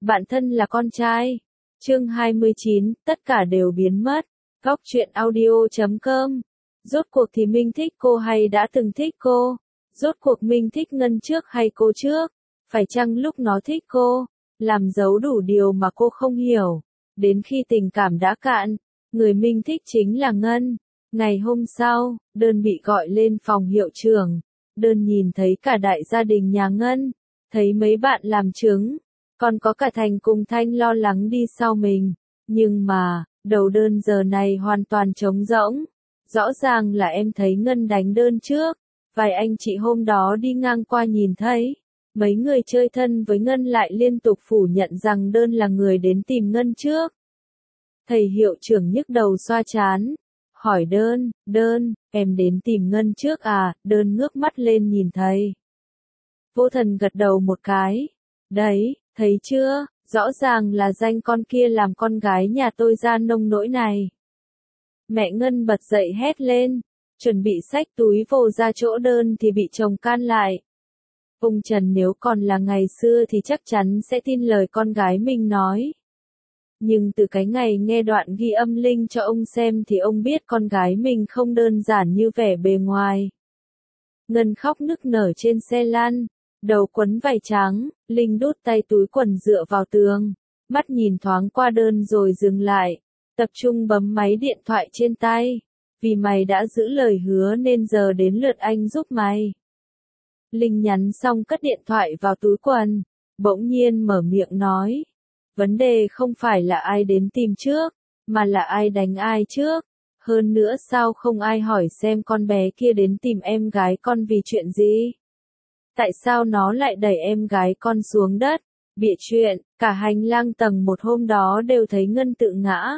bạn thân là con trai. Chương 29, tất cả đều biến mất. Góc truyện audio.com. Rốt cuộc thì Minh thích cô hay đã từng thích cô? Rốt cuộc Minh thích Ngân trước hay cô trước? Phải chăng lúc nó thích cô, làm giấu đủ điều mà cô không hiểu? Đến khi tình cảm đã cạn, người Minh thích chính là Ngân. Ngày hôm sau, Đơn bị gọi lên phòng hiệu trưởng. Đơn nhìn thấy cả đại gia đình nhà Ngân, thấy mấy bạn làm chứng, còn có cả Thành cùng Thanh lo lắng đi sau mình. Nhưng mà, đầu Đơn giờ này hoàn toàn trống rỗng. Rõ ràng là em thấy Ngân đánh Đơn trước. Vài anh chị hôm đó đi ngang qua nhìn thấy. Mấy người chơi thân với Ngân lại liên tục phủ nhận rằng Đơn là người đến tìm Ngân trước. Thầy hiệu trưởng nhức đầu xoa trán. Hỏi Đơn, em đến tìm Ngân trước à? Đơn ngước mắt lên nhìn thầy. Vô Thần gật đầu một cái. Đấy, thấy chưa, rõ ràng là danh con kia làm con gái nhà tôi ra nông nỗi này. Mẹ Ngân bật dậy hét lên, chuẩn bị xách túi vồ ra chỗ Đơn thì bị chồng can lại. Ông Trần nếu còn là ngày xưa thì chắc chắn sẽ tin lời con gái mình nói. Nhưng từ cái ngày nghe đoạn ghi âm Linh cho ông xem thì ông biết con gái mình không đơn giản như vẻ bề ngoài. Ngân khóc nức nở trên xe lăn, đầu quấn vải trắng, Linh đút tay túi quần dựa vào tường, mắt nhìn thoáng qua Đơn rồi dừng lại, tập trung bấm máy điện thoại trên tay. Vì mày đã giữ lời hứa nên giờ đến lượt anh giúp mày. Linh nhắn xong cất điện thoại vào túi quần, bỗng nhiên mở miệng nói. Vấn đề không phải là ai đến tìm trước, mà là ai đánh ai trước. Hơn nữa sao không ai hỏi xem con bé kia đến tìm em gái con vì chuyện gì? Tại sao nó lại đẩy em gái con xuống đất? Bịa chuyện, cả hành lang tầng một hôm đó đều thấy Ngân tự ngã.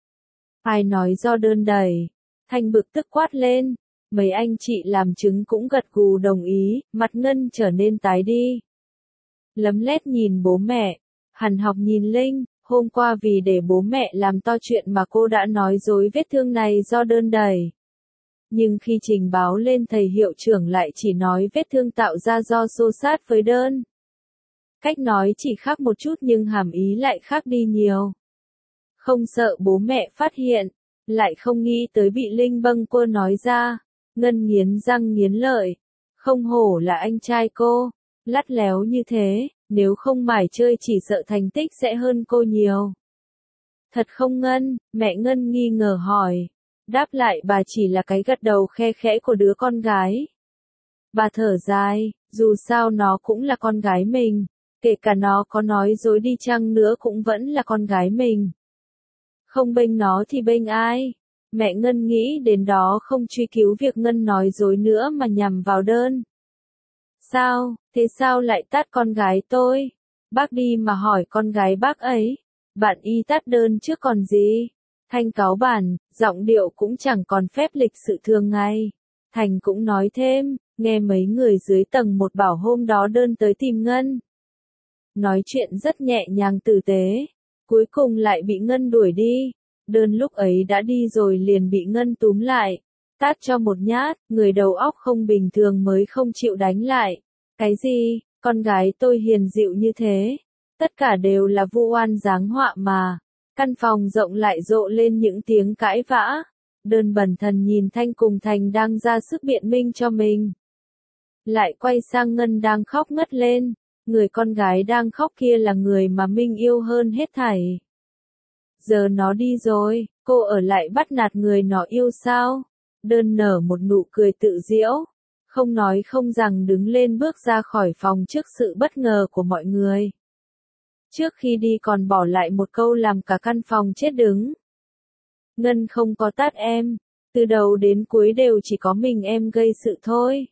Ai nói do Đơn đẩy? Thanh bực tức quát lên. Mấy anh chị làm chứng cũng gật gù đồng ý, mặt Ngân trở nên tái đi. Lấm lét nhìn bố mẹ, Hàn Học nhìn Linh, hôm qua vì để bố mẹ làm to chuyện mà cô đã nói dối vết thương này do Đơn đẩy. Nhưng khi trình báo lên thầy hiệu trưởng lại chỉ nói vết thương tạo ra do xô xát với Đơn. Cách nói chỉ khác một chút nhưng hàm ý lại khác đi nhiều. Không sợ bố mẹ phát hiện, lại không nghĩ tới bị Linh bâng quơ nói ra. Ngân nghiến răng nghiến lợi. Không hổ là anh trai cô, lắt léo như thế, nếu không mải chơi chỉ sợ thành tích sẽ hơn cô nhiều. Thật không Ngân? Mẹ Ngân nghi ngờ hỏi. Đáp lại bà chỉ là cái gật đầu khe khẽ của đứa con gái. Bà thở dài, dù sao nó cũng là con gái mình, kể cả nó có nói dối đi chăng nữa cũng vẫn là con gái mình. Không bênh nó thì bênh ai? Mẹ Ngân nghĩ đến đó không truy cứu việc Ngân nói dối nữa mà nhằm vào Đơn. Sao, thế sao lại tát con gái tôi? Bác đi mà hỏi con gái bác ấy. Bạn y tát Đơn trước còn gì? Thanh cáu bản, giọng điệu cũng chẳng còn phép lịch sự thường ngày. Thành cũng nói thêm, nghe mấy người dưới tầng một bảo hôm đó Đơn tới tìm Ngân. Nói chuyện rất nhẹ nhàng tử tế, cuối cùng lại bị Ngân đuổi đi. Đơn lúc ấy đã đi rồi liền bị Ngân túm lại, tát cho một nhát, người đầu óc không bình thường mới không chịu đánh lại. Cái gì, con gái tôi hiền dịu như thế, tất cả đều là vu oan giáng họa mà. Căn phòng rộng lại rộ lên những tiếng cãi vã. Đơn bần thần nhìn Thanh cùng Thành đang ra sức biện minh cho mình. Lại quay sang Ngân đang khóc ngất lên. Người con gái đang khóc kia là người mà Minh yêu hơn hết thảy. Giờ nó đi rồi, cô ở lại bắt nạt người nó yêu sao? Đơn nở một nụ cười tự giễu. Không nói không rằng đứng lên bước ra khỏi phòng trước sự bất ngờ của mọi người. Trước khi đi còn bỏ lại một câu làm cả căn phòng chết đứng. Ngân không có tát em, từ đầu đến cuối đều chỉ có mình em gây sự thôi.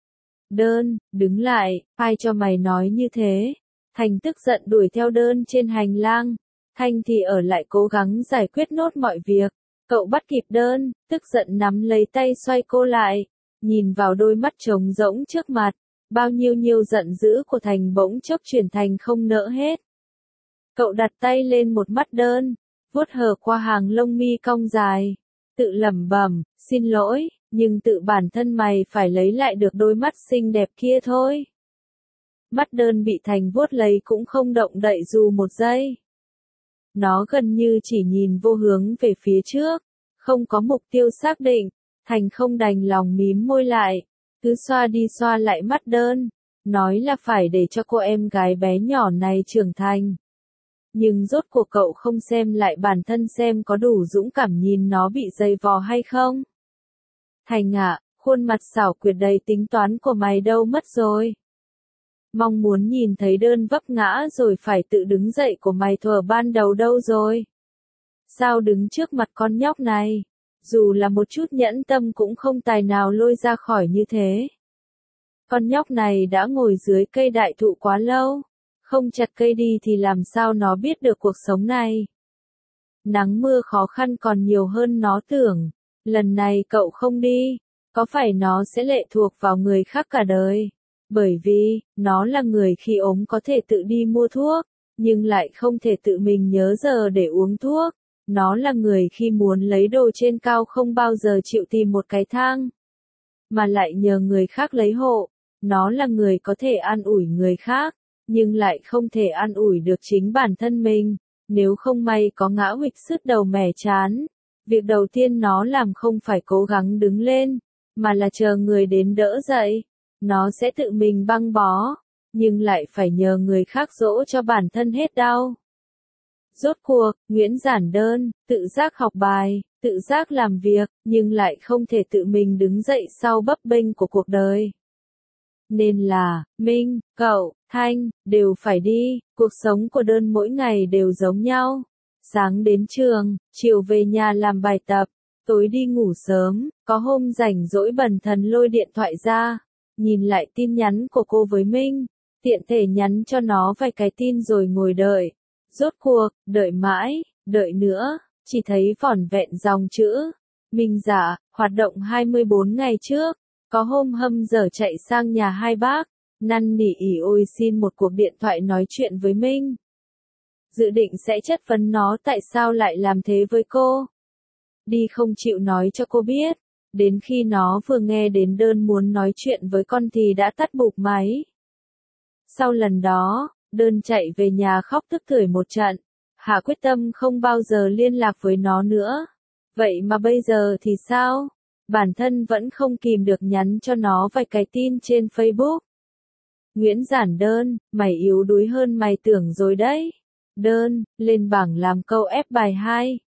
Đơn, đứng lại, ai cho mày nói như thế? Thành tức giận đuổi theo Đơn trên hành lang. Thanh thì ở lại cố gắng giải quyết nốt mọi việc. Cậu bắt kịp Đơn, tức giận nắm lấy tay xoay cô lại. Nhìn vào đôi mắt trống rỗng trước mặt, bao nhiêu giận dữ của Thành bỗng chốc chuyển thành không nỡ hết. Cậu đặt tay lên một mắt Đơn, vuốt hờ qua hàng lông mi cong dài, tự lẩm bẩm, xin lỗi, nhưng tự bản thân mày phải lấy lại được đôi mắt xinh đẹp kia thôi. Mắt Đơn bị Thành vuốt lấy cũng không động đậy dù một giây. Nó gần như chỉ nhìn vô hướng về phía trước, không có mục tiêu xác định. Thành không đành lòng mím môi lại, cứ xoa đi xoa lại mắt Đơn, nói là phải để cho cô em gái bé nhỏ này trưởng thành. Nhưng rốt cuộc cậu không xem lại bản thân xem có đủ dũng cảm nhìn nó bị dày vò hay không? Thành ạ, khuôn mặt xảo quyệt đầy tính toán của mày đâu mất rồi? Mong muốn nhìn thấy Đơn vấp ngã rồi phải tự đứng dậy của mày thuở ban đầu đâu rồi? Sao đứng trước mặt con nhóc này, dù là một chút nhẫn tâm cũng không tài nào lôi ra khỏi như thế? Con nhóc này đã ngồi dưới cây đại thụ quá lâu, không chặt cây đi thì làm sao nó biết được cuộc sống này? Nắng mưa khó khăn còn nhiều hơn nó tưởng, lần này cậu không đi, có phải nó sẽ lệ thuộc vào người khác cả đời? Bởi vì, nó là người khi ốm có thể tự đi mua thuốc, nhưng lại không thể tự mình nhớ giờ để uống thuốc. Nó là người khi muốn lấy đồ trên cao không bao giờ chịu tìm một cái thang, mà lại nhờ người khác lấy hộ. Nó là người có thể an ủi người khác, nhưng lại không thể an ủi được chính bản thân mình. Nếu không may có ngã huỵch sứt đầu mẻ trán, việc đầu tiên nó làm không phải cố gắng đứng lên, mà là chờ người đến đỡ dậy. Nó sẽ tự mình băng bó, nhưng lại phải nhờ người khác dỗ cho bản thân hết đau. Rốt cuộc, Nguyễn giản đơn, tự giác học bài, tự giác làm việc, nhưng lại không thể tự mình đứng dậy sau bấp bênh của cuộc đời. Nên là, Minh, cậu, Thanh, đều phải đi, cuộc sống của Đơn mỗi ngày đều giống nhau. Sáng đến trường, chiều về nhà làm bài tập, tối đi ngủ sớm, có hôm rảnh rỗi bần thần lôi điện thoại ra, nhìn lại tin nhắn của cô với Minh, tiện thể nhắn cho nó vài cái tin rồi ngồi đợi. Rốt cuộc, đợi mãi, đợi nữa, chỉ thấy vỏn vẹn dòng chữ. Minh dạ, hoạt động 24 ngày trước, có hôm hâm dở chạy sang nhà hai bác, năn nỉ ỉ ôi xin một cuộc điện thoại nói chuyện với Minh. Dự định sẽ chất vấn nó tại sao lại làm thế với cô. Đi không chịu nói cho cô biết, đến khi nó vừa nghe đến Đơn muốn nói chuyện với con thì đã tắt bụp máy. Sau lần đó, Đơn chạy về nhà khóc tức tưởi một trận, hạ quyết tâm không bao giờ liên lạc với nó nữa. Vậy mà bây giờ thì sao? Bản thân vẫn không kìm được nhắn cho nó vài cái tin trên Facebook. Nguyễn giản đơn, mày yếu đuối hơn mày tưởng rồi đấy. Đơn, lên bảng làm câu ép bài 2.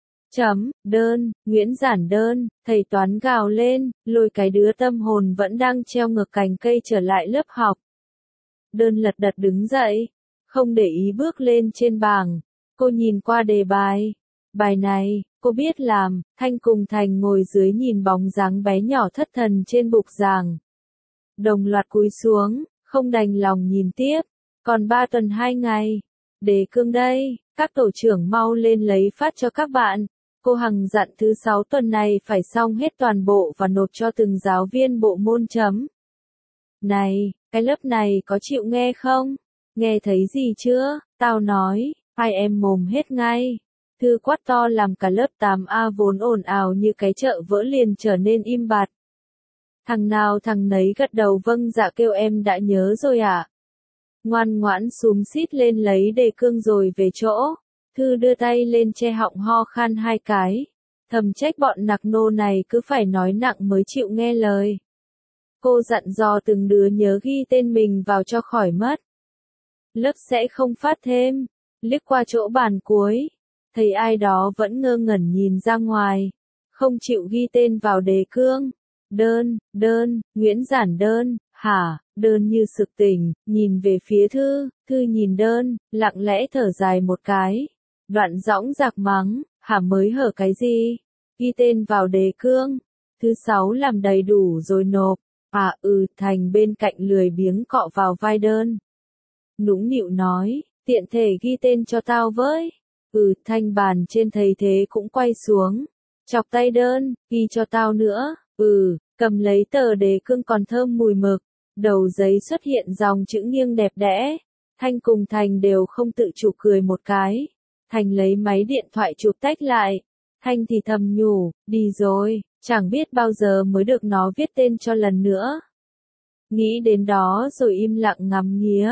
Đơn, Nguyễn giản đơn, thầy toán gào lên, lôi cái đứa tâm hồn vẫn đang treo ngược cành cây trở lại lớp học. Đơn lật đật đứng dậy, không để ý bước lên trên bảng. Cô nhìn qua đề bài. Bài này, cô biết làm. Thanh cùng Thành ngồi dưới nhìn bóng dáng bé nhỏ thất thần trên bục giảng. Đồng loạt cúi xuống, không đành lòng nhìn tiếp. Còn 3 tuần 2 ngày. Đề cương đây, các tổ trưởng mau lên lấy phát cho các bạn. Cô Hằng dặn thứ 6 tuần này phải xong hết toàn bộ và nộp cho từng giáo viên bộ môn chấm. Này, cái lớp này có chịu nghe không? Nghe thấy gì chưa? Tao nói, hai em mồm hết ngay. Thư quát to làm cả lớp 8A vốn ồn ào như cái chợ vỡ liền trở nên im bặt. Thằng nào thằng nấy gật đầu vâng dạ kêu em đã nhớ rồi ạ. Ngoan ngoãn xúm xít lên lấy đề cương rồi về chỗ. Thư đưa tay lên che họng ho khan 2 cái. Thầm trách bọn nặc nô này cứ phải nói nặng mới chịu nghe lời. Cô dặn dò từng đứa nhớ ghi tên mình vào cho khỏi mất. Lớp sẽ không phát thêm. Liếc qua chỗ bàn cuối, thấy ai đó vẫn ngơ ngẩn nhìn ra ngoài, không chịu ghi tên vào đề cương. Đơn, Nguyễn giản đơn, hả? Đơn như sực tỉnh, nhìn về phía Thư, Thư nhìn Đơn, lặng lẽ thở dài một cái. Đoạn dõng dạc mắng, hả mới hở cái gì? Ghi tên vào đề cương. Thứ 6 làm đầy đủ rồi nộp. Thành bên cạnh lười biếng cọ vào vai Đơn. Nũng nịu nói, tiện thể ghi tên cho tao với. Thanh bàn trên thấy thế cũng quay xuống. Chọc tay Đơn, ghi cho tao nữa. Cầm lấy tờ đề cương còn thơm mùi mực. Đầu giấy xuất hiện dòng chữ nghiêng đẹp đẽ. Thanh cùng Thành đều không tự chủ cười một cái. Thành lấy máy điện thoại chụp tách lại. Thanh thì thầm nhủ, đi rồi, chẳng biết bao giờ mới được nó viết tên cho lần nữa. Nghĩ đến đó rồi im lặng ngắm nghía.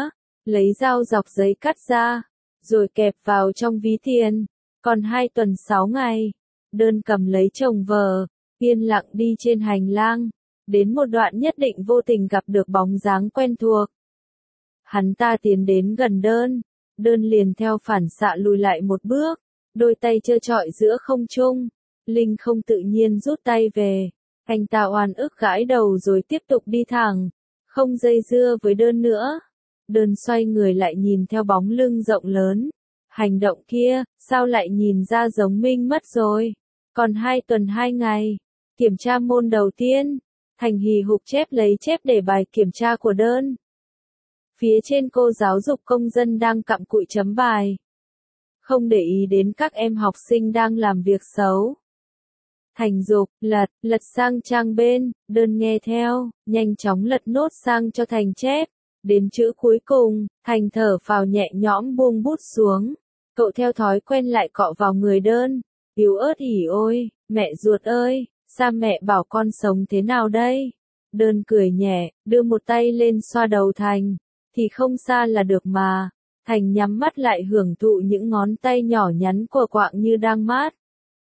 lấy dao dọc giấy cắt ra, rồi kẹp vào trong ví tiền. Còn 2 tuần 6 ngày, đơn cầm lấy chồng vợ, yên lặng đi trên hành lang, đến một đoạn nhất định vô tình gặp được bóng dáng quen thuộc. Hắn ta tiến đến gần đơn, đơn liền theo phản xạ lùi lại một bước, đôi tay trơ trọi giữa không trung, Linh không tự nhiên rút tay về, anh ta oan ức gãi đầu rồi tiếp tục đi thẳng, không dây dưa với đơn nữa. Đơn xoay người lại nhìn theo bóng lưng rộng lớn, hành động kia, sao lại nhìn ra giống Minh mất rồi, còn 2 tuần 2 ngày, kiểm tra môn đầu tiên, Thành hì hục chép lấy chép để bài kiểm tra của đơn. Phía trên cô giáo dục công dân đang cặm cụi chấm bài. Không để ý đến các em học sinh đang làm việc xấu. Thành dục, lật sang trang bên, đơn nghe theo, nhanh chóng lật nốt sang cho Thành chép. Đến chữ cuối cùng, Thành thở phào nhẹ nhõm buông bút xuống. Cậu theo thói quen lại cọ vào người đơn. Yếu ớt ỉ ôi, mẹ ruột ơi, sao mẹ bảo con sống thế nào đây? Đơn cười nhẹ, đưa một tay lên xoa đầu Thành. Thì không xa là được mà. Thành nhắm mắt lại hưởng thụ những ngón tay nhỏ nhắn của quạng như đang mát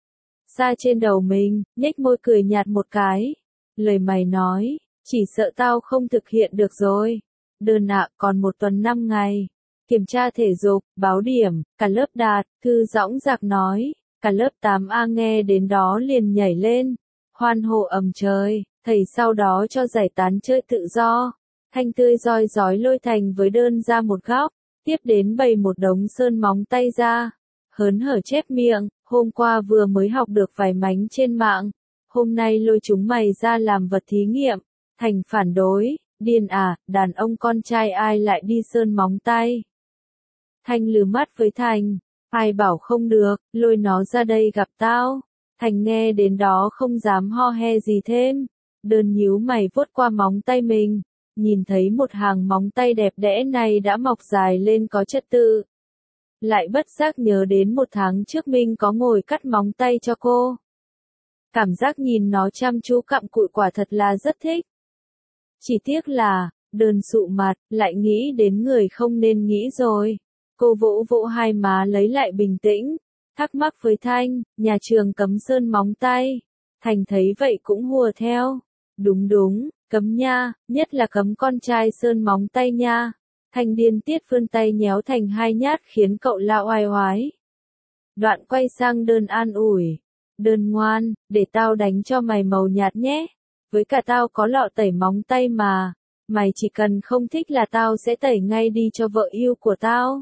xa trên đầu mình, nhếch môi cười nhạt một cái. Lời mày nói, chỉ sợ tao không thực hiện được rồi. Đơn ạ, còn 1 tuần 5 ngày. Kiểm tra thể dục, báo điểm, cả lớp đạt, Thư dõng dạc nói. Cả lớp 8A nghe đến đó liền nhảy lên. Hoan hô ầm trời, thầy sau đó cho giải tán chơi tự do. Thanh tươi roi rói lôi Thành với đơn ra một góc, tiếp đến bày một đống sơn móng tay ra. Hớn hở chép miệng, hôm qua vừa mới học được vài mánh trên mạng, hôm nay lôi chúng mày ra làm vật thí nghiệm. Thành phản đối, điên à, đàn ông con trai ai lại đi sơn móng tay. Thành lừ mắt với Thành, ai bảo không được, lôi nó ra đây gặp tao. Thành nghe đến đó không dám ho he gì thêm, đơn nhíu mày vuốt qua móng tay mình, nhìn thấy một hàng móng tay đẹp đẽ này đã mọc dài lên có trật tự. Lại bất giác nhớ đến 1 tháng trước mình có ngồi cắt móng tay cho cô. Cảm giác nhìn nó chăm chú cặm cụi quả thật là rất thích. Chỉ tiếc là, đơn sụ mặt, lại nghĩ đến người không nên nghĩ rồi. Cô vỗ vỗ hai má lấy lại bình tĩnh, thắc mắc với Thanh, nhà trường cấm sơn móng tay. Thành thấy vậy cũng hùa theo. Đúng, cấm nha, nhất là cấm con trai sơn móng tay nha. Thành điên tiết vươn tay nhéo Thành 2 nhát khiến cậu la oai oái. Đoạn quay sang đơn an ủi. Đơn ngoan, để tao đánh cho mày màu nhạt nhé. Với cả tao có lọ tẩy móng tay mà. Mày chỉ cần không thích là tao sẽ tẩy ngay đi cho vợ yêu của tao.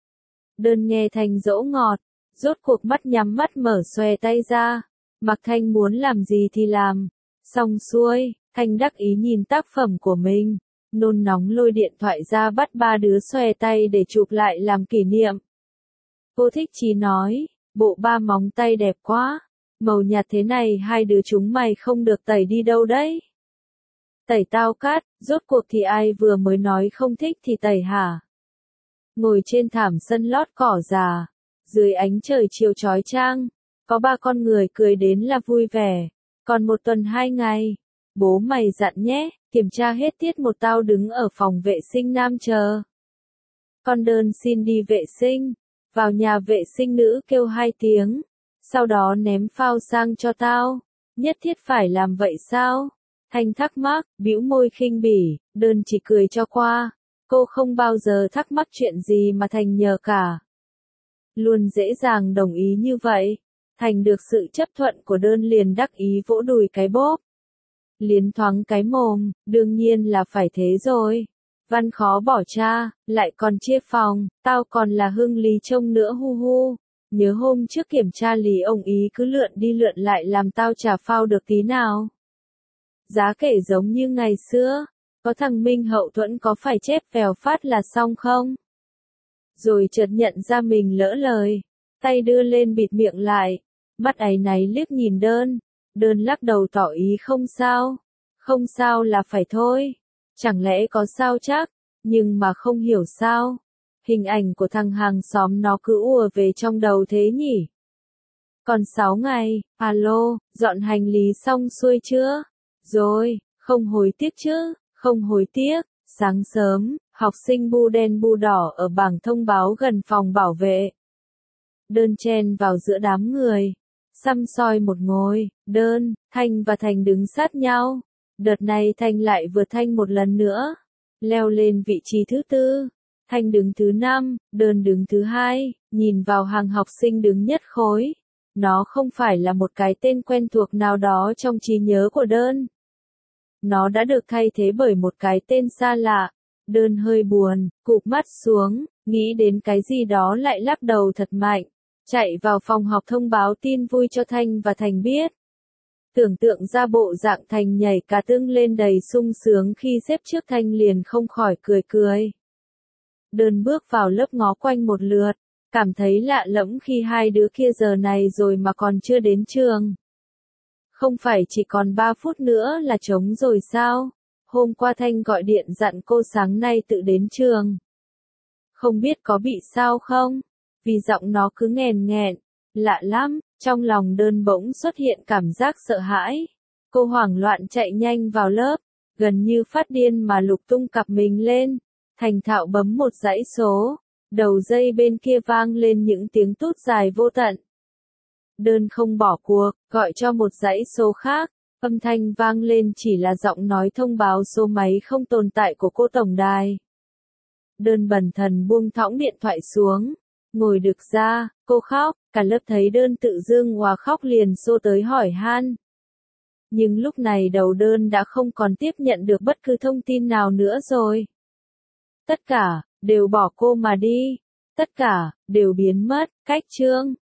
Đơn nghe Thành dỗ ngọt, rốt cuộc mắt nhắm mắt mở xòe tay ra. Mặc Thành muốn làm gì thì làm. Xong xuôi, Thành đắc ý nhìn tác phẩm của mình. Nôn nóng lôi điện thoại ra bắt 3 đứa xòe tay để chụp lại làm kỷ niệm. Cô thích chí nói, bộ 3 móng tay đẹp quá, màu nhạt thế này 2 đứa chúng mày không được tẩy đi đâu đấy. Tẩy tao cắt, rốt cuộc thì ai vừa mới nói không thích thì tẩy hả? Ngồi trên thảm sân lót cỏ già, dưới ánh trời chiều chói chang, có 3 con người cười đến là vui vẻ. Còn 1 tuần 2 ngày, bố mày dặn nhé. Kiểm tra hết tiết 1 tao đứng ở phòng vệ sinh nam chờ. Con đơn xin đi vệ sinh, vào nhà vệ sinh nữ kêu 2 tiếng, sau đó ném phao sang cho tao. Nhất thiết phải làm vậy sao? Thành thắc mắc, bĩu môi khinh bỉ, đơn chỉ cười cho qua. Cô không bao giờ thắc mắc chuyện gì mà Thành nhờ cả. Luôn dễ dàng đồng ý như vậy. Thành được sự chấp thuận của đơn liền đắc ý vỗ đùi cái bóp. Liến thoáng cái mồm, đương nhiên là phải thế rồi. Văn khó bỏ cha, lại còn chia phòng, tao còn là Hưng Lý trông nữa hu hu. Nhớ hôm trước kiểm tra Lý ông ý cứ lượn đi lượn lại làm tao chả phao được tí nào. Giá kể giống như ngày xưa, có thằng Minh hậu thuẫn có phải chép vèo phát là xong không? Rồi chợt nhận ra mình lỡ lời, tay đưa lên bịt miệng lại, mắt áy náy liếc nhìn đơn. Đơn lắc đầu tỏ ý không sao. Không sao là phải thôi. Chẳng lẽ có sao chắc, nhưng mà không hiểu sao. Hình ảnh của thằng hàng xóm nó cứ ùa về trong đầu thế nhỉ. Còn 6 ngày, alo, dọn hành lý xong xuôi chưa? Rồi, không hối tiếc chứ, không hối tiếc. Sáng sớm, Học sinh bu đen bu đỏ ở bảng thông báo gần phòng bảo vệ. Đơn chen vào giữa đám người. Săm soi một ngồi, Đơn, Thanh và Thành đứng sát nhau. Đợt này Thanh lại vượt Thanh một lần nữa. Leo lên vị trí thứ 4. Thanh đứng thứ 5, Đơn đứng thứ 2, nhìn vào hàng học sinh đứng nhất khối. Nó không phải là một cái tên quen thuộc nào đó trong trí nhớ của Đơn. Nó đã được thay thế bởi một cái tên xa lạ. Đơn hơi buồn, cụp mắt xuống, nghĩ đến cái gì đó lại lắc đầu thật mạnh. Chạy vào phòng học thông báo tin vui cho Thanh và Thành biết. Tưởng tượng ra bộ dạng Thành nhảy cả tương lên đầy sung sướng khi xếp trước Thanh liền không khỏi cười cười. Đơn bước vào lớp ngó quanh một lượt, cảm thấy lạ lẫm khi hai đứa kia giờ này rồi mà còn chưa đến trường. Không phải chỉ còn 3 phút nữa là trống rồi sao? Hôm qua Thanh gọi điện dặn cô sáng nay tự đến trường. Không biết có bị sao không? Vì giọng nó cứ nghèn nghẹn, lạ lắm, trong lòng Đơn bỗng xuất hiện cảm giác sợ hãi. Cô hoảng loạn chạy nhanh vào lớp, gần như phát điên mà lục tung cặp mình lên. Thành thạo bấm một dãy số, đầu dây bên kia vang lên những tiếng tút dài vô tận. Đơn không bỏ cuộc, gọi cho một dãy số khác, âm thanh vang lên chỉ là giọng nói thông báo số máy không tồn tại của cô tổng đài. Đơn bần thần buông thõng điện thoại xuống, ngồi được ra, cô khóc, cả lớp thấy Đơn tự dưng òa khóc liền xô tới hỏi han. Nhưng lúc này đầu Đơn đã không còn tiếp nhận được bất cứ thông tin nào nữa rồi. Tất cả, đều bỏ cô mà đi. Tất cả, đều biến mất, cách chương.